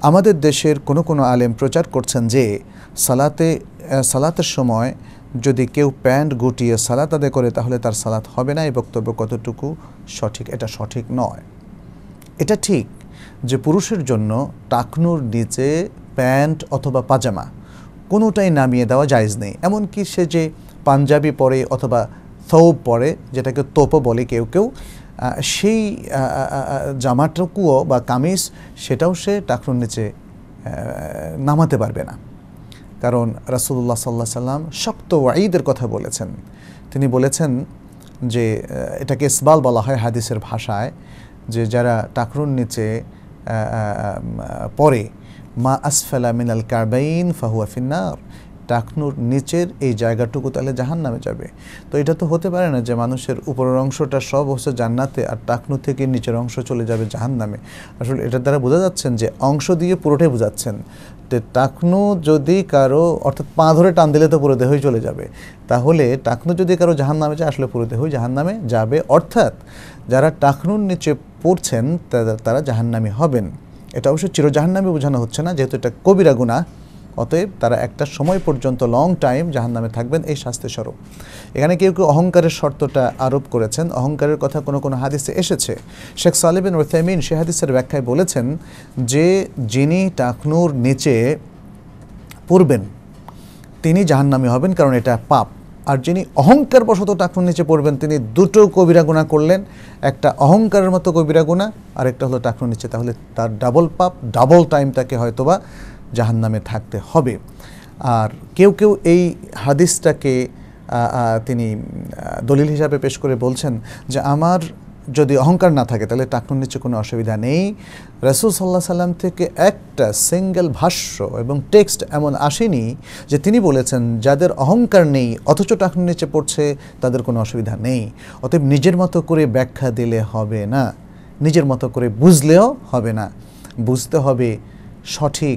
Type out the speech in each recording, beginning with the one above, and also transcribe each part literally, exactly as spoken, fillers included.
আমাদের দেশের কোনো কোনো আলেম প্রচার করছেন যে সালাতে সালাতের সময় যদি কেউ প্যান্ট গুটিয়ে সালাত আদায় করে তাহলে তার সালাত হবে না। এই বক্তব্য কতটুকু সঠিক? এটা সঠিক নয়। এটা ঠিক যে পুরুষের জন্য টাকনুর নিচে প্যান্ট অথবা পাজামা কোনোটাই নামিয়ে দেওয়া জায়েজ নেই। এমনকি সে যে পাঞ্জাবি পরে অথবা থৌব পরে, যেটাকে তোপো বলে কেউ কেউ, সেই জামাটুকুও বা কামিজ সেটাও সে টাকনুর নিচে নামাতে পারবে না। কারণ রাসূলুল্লাহ সাল্লাল্লাহু আলাইহি সাল্লাম শক্ত ওয়াঈদের কথা বলেছেন। তিনি বলেছেন যে এটাকে ইসবাল বলা হয় হাদিসের ভাষায়, যে যারা টাকনুর নিচে পরে মা আসফালা মিনাল কাবাইন ফাহুয়া ফিন্নার, টাকনুর নিচের এই জায়গাটুকু তাহলে জাহান্নামে যাবে। তো এটা তো হতে পারে না যে মানুষের উপরের অংশটা সব হচ্ছে জান্নাতে আর টাকনু থেকে নিচের অংশ চলে যাবে জাহান্নামে। আসলে এটার দ্বারা বোঝা যাচ্ছেন যে অংশ দিয়ে পুরোটাই বোঝাচ্ছেন যে টাকনু যদি কারো, অর্থাৎ পা ধরে টান দিলে তো পুরো দেহই চলে যাবে, তাহলে টাকনু যদি কারো জাহান্নামে যায় আসলে পুরো দেহই জাহান্নামে যাবে। অর্থাৎ যারা টাকনুর নিচে পড়ছেন তারা জাহান্নামী হবেন। এটা অবশ্য চির জাহান্নামী বোঝানো হচ্ছে না, যেহেতু এটা কবিরা গুনাহ, অতএব তারা একটা সময় পর্যন্ত লং টাইম জাহান্নামে থাকবেন এই শাস্তি স্বরূপ। এখানে কেউ কেউ অহংকারের শর্তটা আরোপ করেছেন। অহংকারের কথা কোনো কোনো হাদিসে এসেছে। শেখ সালেহ বিন উসাইমিন সে হাদিসের ব্যাখ্যায় বলেছেন যে যিনি টাকনুর নিচে পড়বেন তিনি জাহান্নামী হবেন, কারণ এটা পাপ। আর যিনি অহংকার বশত টাকনুর নিচে পড়বেন তিনি দুটো কবিরা গুনাহ করলেন, একটা অহংকারের মতো কবিরা গুনাহ আর একটা হলো টাকনুর নিচে, তাহলে তার ডাবল পাপ, ডাবল টাইম তাকে হয়তোবা জাহান্নামে থাকতে হবে। আর কেউ কেউ এই হাদিসটাকে তিনি দলিল হিসাবে পেশ করে বলছেন যে আমার যদি অহংকার না থাকে তাহলে টাকনুর নিচে কোনো অসুবিধা নেই। রাসূল সাল্লাল্লাহু আলাইহি সাল্লাম থেকে একটা সিঙ্গেল ভাষ্য এবং টেক্সট এমন আসেনি যে তিনি বলেছেন যাদের অহংকার নেই অথচ টাকনুর নিচে পড়ছে তাদের কোনো অসুবিধা নেই। অতএব নিজের মতো করে ব্যাখ্যা দিলে হবে না, নিজের মতো করে বুঝলেও হবে না, বুঝতে হবে সঠিক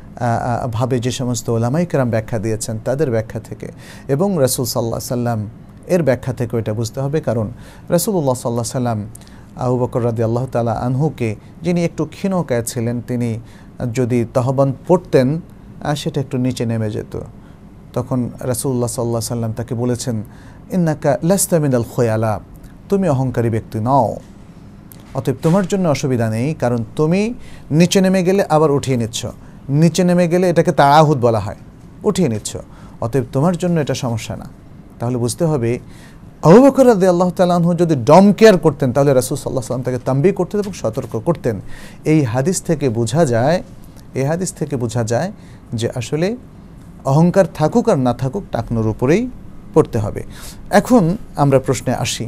ভাবে যে সমস্ত ওলামায়ে কেরাম ব্যাখ্যা দিয়েছেন তাদের ব্যাখ্যা থেকে, এবং রাসূল সাল্লাল্লাহু আলাইহি সাল্লাম এর ব্যাখ্যা থেকে এটা বুঝতে হবে। কারণ রাসূলুল্লাহ সাল্লাল্লাহু আলাইহি সাল্লাম আবু বকর রাদিয়াল্লাহু তাআলা আনহুকে, যিনি একটু ক্ষীণকায় ছিলেন, তিনি যদি তহবান্দ পড়তেন সেটা একটু নিচে নেমে যেত, তখন রাসূলুল্লাহ সাল্লাল্লাহু আলাইহি সাল্লাম তাকে বলেছেন ইন্নাকা লাস্তা মিনাল খুয়ালা, তুমি অহংকারী ব্যক্তি নও, অতএব তোমার জন্য অসুবিধা নেই, কারণ তুমি নিচে নেমে গেলে আবার উঠিয়ে নিচ্ছ, নিচে নেমে গেলে এটাকে তাআহুদ বলা হয়, উঠিয়ে নিচ্ছ, অতএব তোমার জন্য এটা সমস্যা না। তাহলে বুঝতে হবে আবু বকর রাদিয়াল্লাহু তাআলা আনহু যদি ডম কেয়ার করতেন তাহলে রাসূল সাল্লাল্লাহু আলাইহি ওয়াসাল্লাম তাকে তানবীহ করতেন এবং সতর্ক করতেন। এই হাদিস থেকে বোঝা যায় এই হাদিস থেকে বোঝা যায় যে আসলে অহংকার থাকুক আর না থাকুক টাকনুর উপরেই পড়তে হবে। এখন আমরা প্রশ্নে আসি,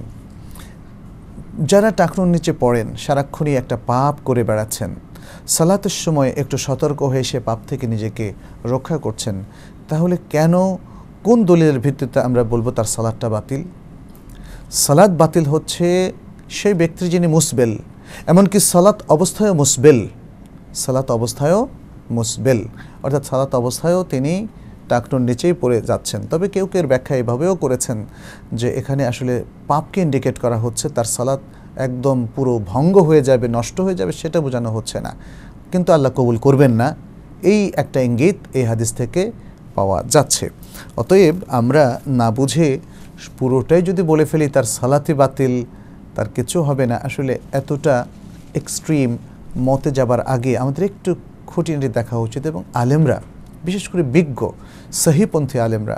যারা টাকনুর নিচে পড়েন সারাক্ষণই একটা পাপ করে বেড়াচ্ছেন, সালাতের সময় একটু সতর্ক হয়ে সে পাপ থেকে নিজেকে রক্ষা করছেন, তাহলে কেন, কোন দলিলের ভিত্তিতে আমরা বলবো তার সালাতটা বাতিল? সালাত বাতিল হচ্ছে সেই ব্যক্তি যিনি মুসবেল, এমনকি সালাত অবস্থায়ও মুসবেল, সালাত অবস্থায়ও মুসবেল অর্থাৎ সালাত অবস্থায়ও তিনি টাকনুর নিচেই পড়ে যাচ্ছেন। তবে কেউ কেউ ব্যাখ্যা এভাবেও করেছেন যে এখানে আসলে পাপকে ইন্ডিকেট করা হচ্ছে, তার সালাত একদম পুরো ভঙ্গ হয়ে যাবে, নষ্ট হয়ে যাবে সেটা বোঝানো হচ্ছে না, কিন্তু আল্লাহ কবুল করবেন না, এই একটা ইঙ্গিত এই হাদিস থেকে পাওয়া যাচ্ছে। অতএব আমরা না বুঝে পুরোটাই যদি বলে ফেলি তার সালাতই বাতিল, তার কিছু হবে না, আসলে এতটা এক্সট্রিম মতে যাবার আগে আমাদের একটু খুঁটিনাটি দেখা উচিত, এবং আলেমরা, বিশেষ করে বিজ্ঞ সহিপন্থী আলেমরা,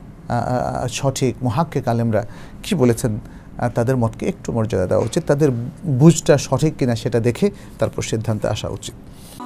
সঠিক মুহাক্কিক আলেমরা কি বলেছেন তাদের মতকে একটু মর্যাদা দেওয়া উচিত, তাদের বুঝটা সঠিক কিনা সেটা দেখে তারপর সিদ্ধান্তে আসা উচিত।